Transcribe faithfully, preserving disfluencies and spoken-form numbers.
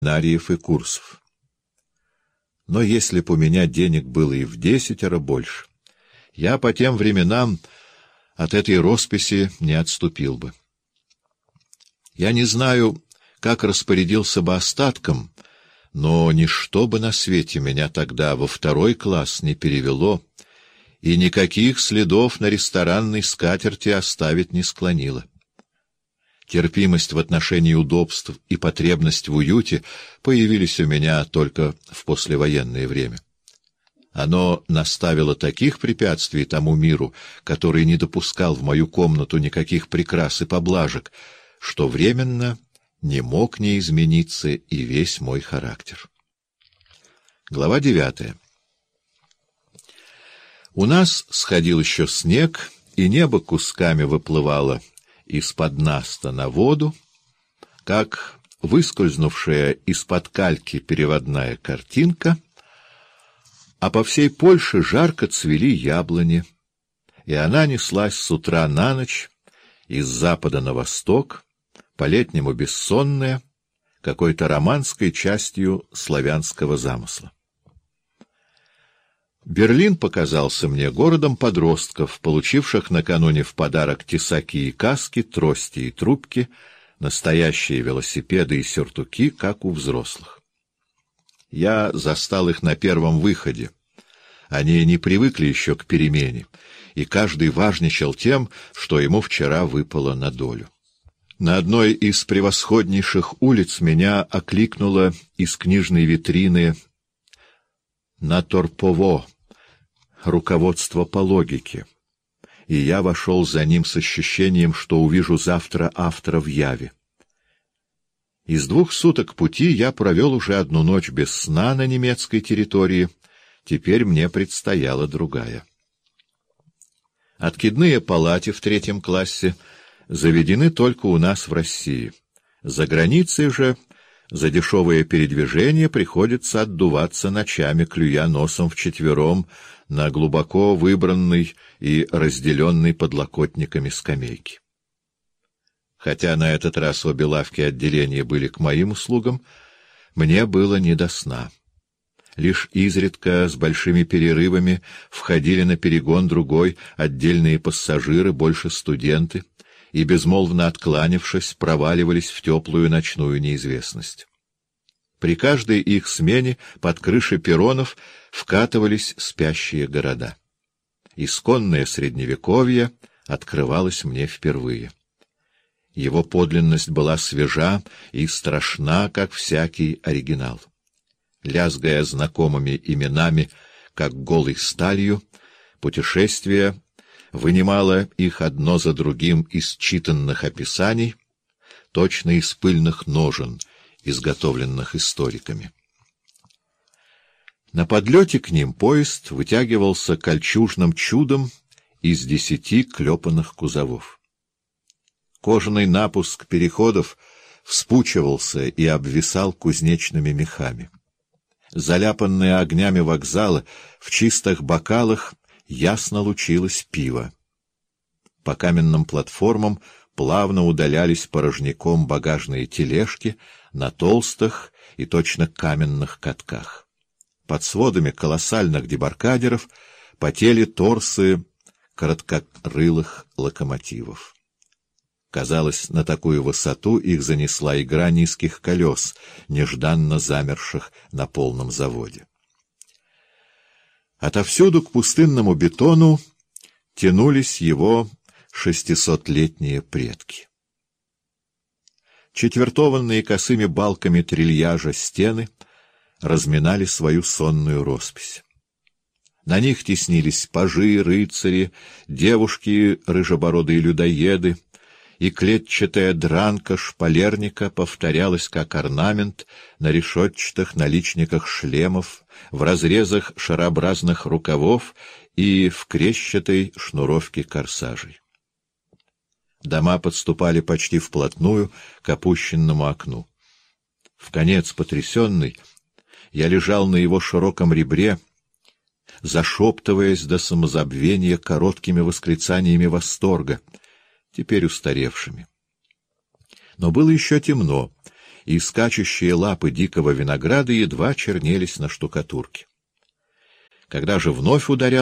семинариев и курсов. Но если б у меня денег было и в десятеро больше, я по тем временам от этой росписи не отступил бы. Я не знаю, как распорядился бы остатком, но ничто бы на свете меня тогда во второй класс не перевело, и никаких следов на ресторанной скатерти оставить не склонило. Терпимость в отношении удобств и потребность в уюте появились у меня только в послевоенное время. Оно наставило таких препятствий тому миру, который не допускал в мою комнату никаких прикрас и поблажек, что временно не мог не измениться и весь мой характер. Глава девятая. У нас сходил еще снег, и небо кусками выплывало из-под наста на воду, как выскользнувшая из-под кальки переводная картинка, а по всей Польше жарко цвели яблони, и она неслась с утра на ночь из запада на восток, по-летнему бессонная, какой-то романской частью славянского замысла. Берлин показался мне городом подростков, получивших накануне в подарок тесаки и каски, трости и трубки, настоящие велосипеды и сюртуки, как у взрослых. Я застал их на первом выходе. Они не привыкли еще к перемене, и каждый важничал тем, что ему вчера выпало на долю. На одной из превосходнейших улиц меня окликнуло из книжной витрины «Наторпово» — руководство по логике, и я вошел за ним с ощущением, что увижу завтра автора в яве. Из двух суток пути я провел уже одну ночь без сна на немецкой территории, теперь мне предстояла другая. Откидные палати в третьем классе заведены только у нас в России. За границей же за дешевое передвижение приходится отдуваться ночами, клюя носом вчетвером на глубоко выбранной и разделенной подлокотниками скамейке. Хотя на этот раз обе лавки отделения были к моим услугам, мне было не до сна. Лишь изредка, с большими перерывами, входили на перегон другой отдельные пассажиры, больше студенты, и, безмолвно откланившись, проваливались в теплую ночную неизвестность. При каждой их смене под крыши перронов вкатывались спящие города. Исконное Средневековье открывалось мне впервые. Его подлинность была свежа и страшна, как всякий оригинал. Лязгая знакомыми именами, как голой сталью, путешествие вынимало их одно за другим из читанных описаний, точно из пыльных ножен, изготовленных историками. На подлете к ним поезд вытягивался кольчужным чудом из десяти клепанных кузовов. Кожаный напуск переходов вспучивался и обвисал кузнечными мехами. Заляпанные огнями вокзала в чистых бокалах ясно лучилось пиво. По каменным платформам плавно удалялись порожняком багажные тележки на толстых и точно каменных катках. Под сводами колоссальных дебаркадеров потели торсы короткокрылых локомотивов. Казалось, на такую высоту их занесла игра низких колес, нежданно замерших на полном заводе. Отовсюду к пустынному бетону тянулись его шестисотлетние предки. Четвертованные косыми балками трильяжа стены разминали свою сонную роспись. На них теснились пажи, рыцари, девушки-рыжебородые людоеды, и клетчатая дранка шпалерника повторялась как орнамент на решетчатых наличниках шлемов, в разрезах шарообразных рукавов и в крещатой шнуровке корсажей. Дома подступали почти вплотную к опущенному окну. Вконец потрясенный, я лежал на его широком ребре, зашептываясь до самозабвения короткими восклицаниями восторга, теперь устаревшими. Но было еще темно, и скачущие лапы дикого винограда едва чернелись на штукатурке. Когда же вновь ударял